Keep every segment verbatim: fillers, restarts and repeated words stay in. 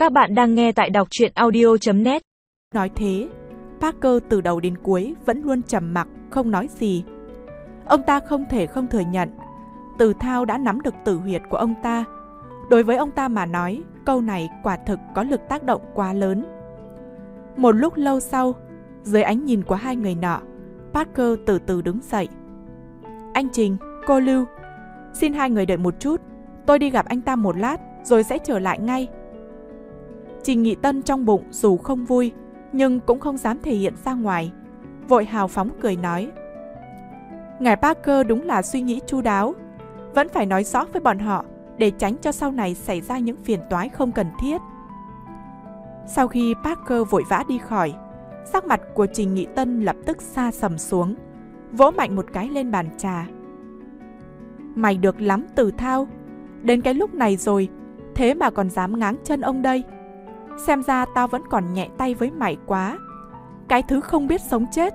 Các bạn đang nghe tại đọc truyện audio chấm net. Nói thế, Parker từ đầu đến cuối vẫn luôn trầm mặc, không nói gì. Ông ta không thể không thừa nhận, Từ Thao đã nắm được tử huyệt của ông ta. Đối với ông ta mà nói, câu này quả thực có lực tác động quá lớn. Một lúc lâu sau, dưới ánh nhìn của hai người nọ, Parker từ từ đứng dậy. Anh Trình, cô Lưu, xin hai người đợi một chút, tôi đi gặp anh ta một lát rồi sẽ trở lại ngay. Trình Nghị Tân trong bụng dù không vui, nhưng cũng không dám thể hiện ra ngoài, vội hào phóng cười nói: Ngài Parker đúng là suy nghĩ chu đáo, vẫn phải nói rõ với bọn họ để tránh cho sau này xảy ra những phiền toái không cần thiết. Sau khi Parker vội vã đi khỏi, sắc mặt của Trình Nghị Tân lập tức sa sầm xuống, vỗ mạnh một cái lên bàn trà. Mày được lắm Từ Thao, đến cái lúc này rồi, thế mà còn dám ngáng chân ông đây. Xem ra tao vẫn còn nhẹ tay với mày quá, cái thứ không biết sống chết.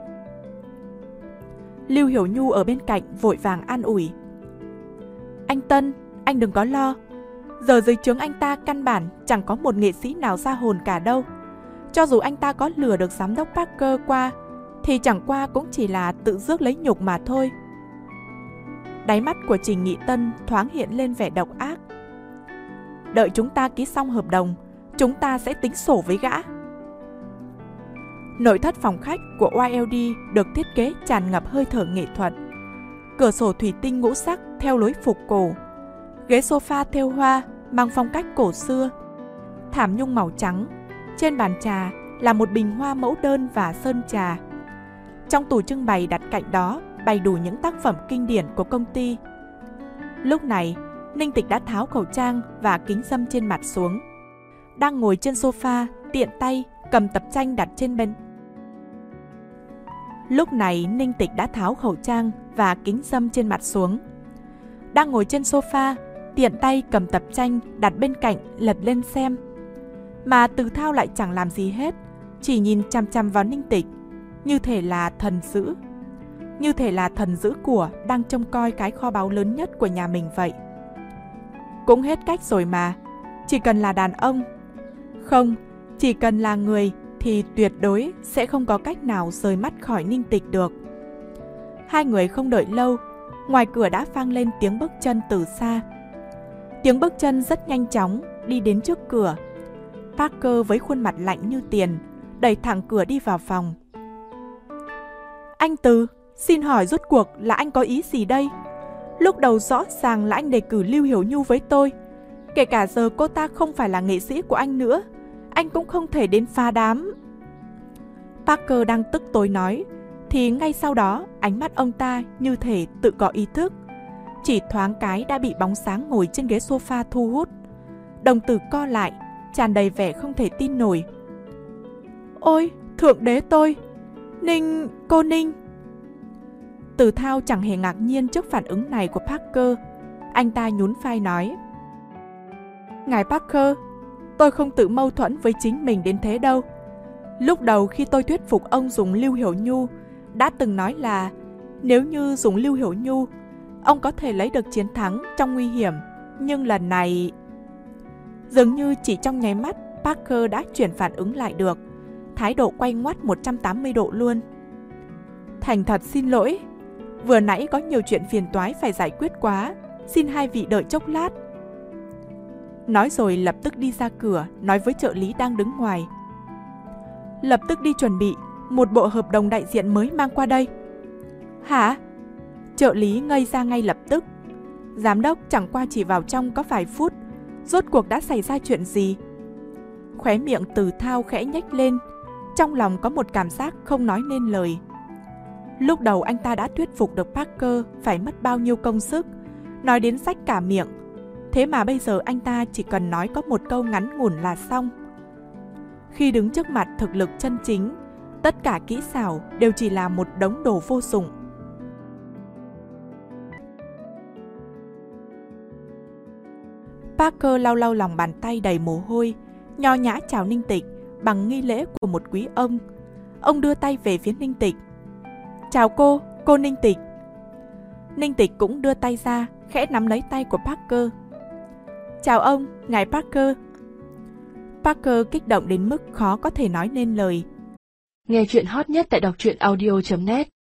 Lưu Hiểu Nhu ở bên cạnh vội vàng an ủi: Anh Tân, anh đừng có lo, giờ dưới trướng anh ta căn bản chẳng có một nghệ sĩ nào ra hồn cả đâu. Cho dù anh ta có lừa được giám đốc Parker qua, thì chẳng qua cũng chỉ là tự rước lấy nhục mà thôi. Đáy mắt của Trình Nghị Tân thoáng hiện lên vẻ độc ác. Đợi chúng ta ký xong hợp đồng, chúng ta sẽ tính sổ với gã. Nội thất phòng khách của Y L D được thiết kế tràn ngập hơi thở nghệ thuật. Cửa sổ thủy tinh ngũ sắc theo lối phục cổ, ghế sofa thêu hoa mang phong cách cổ xưa, thảm nhung màu trắng. Trên bàn trà là một bình hoa mẫu đơn và sơn trà. Trong tủ trưng bày đặt cạnh đó bày đủ những tác phẩm kinh điển của công ty. Lúc này, Ninh Tịch đã tháo khẩu trang và kính râm trên mặt xuống, đang ngồi trên sofa tiện tay cầm tập tranh đặt trên bên. Lúc này Ninh Tịch đã tháo khẩu trang và kính râm trên mặt xuống, đang ngồi trên sofa tiện tay cầm tập tranh đặt bên cạnh lật lên xem. Mà Từ Thao lại chẳng làm gì hết, chỉ nhìn chằm chằm vào Ninh Tịch, như thể là thần dữ, như thể là thần giữ của đang trông coi cái kho báu lớn nhất của nhà mình vậy. Cũng hết cách rồi mà, chỉ cần là đàn ông, không, chỉ cần là người thì tuyệt đối sẽ không có cách nào rời mắt khỏi Ninh Tịch được. Hai người không đợi lâu, ngoài cửa đã vang lên tiếng bước chân từ xa. Tiếng bước chân rất nhanh chóng đi đến trước cửa. Parker với khuôn mặt lạnh như tiền đẩy thẳng cửa đi vào phòng. Anh Từ, xin hỏi rốt cuộc là anh có ý gì đây? Lúc đầu rõ ràng là anh đề cử Lưu Hiểu Nhu với tôi. Kể cả giờ cô ta không phải là nghệ sĩ của anh nữa, anh cũng không thể đến phá đám. Parker đang tức tối nói, thì ngay sau đó ánh mắt ông ta như thể tự có ý thức. Chỉ thoáng cái đã bị bóng sáng ngồi trên ghế sofa thu hút. Đồng tử co lại, tràn đầy vẻ không thể tin nổi. Ôi, thượng đế tôi! Ninh, cô Ninh! Từ Thao chẳng hề ngạc nhiên trước phản ứng này của Parker. Anh ta nhún vai nói: Ngài Parker, tôi không tự mâu thuẫn với chính mình đến thế đâu. Lúc đầu khi tôi thuyết phục ông dùng Lưu Hiểu Nhu, đã từng nói là nếu như dùng Lưu Hiểu Nhu, ông có thể lấy được chiến thắng trong nguy hiểm. Nhưng lần này... Dường như chỉ trong nháy mắt, Parker đã chuyển phản ứng lại được, thái độ quay ngoắt một trăm tám mươi độ luôn. Thành thật xin lỗi, vừa nãy có nhiều chuyện phiền toái phải giải quyết quá, xin hai vị đợi chốc lát. Nói rồi lập tức đi ra cửa, nói với trợ lý đang đứng ngoài: Lập tức đi chuẩn bị một bộ hợp đồng đại diện mới mang qua đây. Hả? Trợ lý ngây ra ngay lập tức. Giám đốc chẳng qua chỉ vào trong có vài phút, rốt cuộc đã xảy ra chuyện gì? Khóe miệng Từ Thao khẽ nhếch lên, trong lòng có một cảm giác không nói nên lời. Lúc đầu anh ta đã thuyết phục được Parker phải mất bao nhiêu công sức, nói đến rách cả miệng. Thế mà bây giờ anh ta chỉ cần nói có một câu ngắn ngủn là xong. Khi đứng trước mặt thực lực chân chính, tất cả kỹ xảo đều chỉ là một đống đồ vô dụng. Parker lau lau lòng bàn tay đầy mồ hôi, nho nhã chào Ninh Tịch bằng nghi lễ của một quý ông. Ông đưa tay về phía Ninh Tịch. Chào cô, cô Ninh Tịch. Ninh Tịch cũng đưa tay ra, khẽ nắm lấy tay của Parker. Chào ông, ngài Parker. Parker kích động đến mức khó có thể nói nên lời. Nghe chuyện hot nhất tại đọc truyện audio chấm net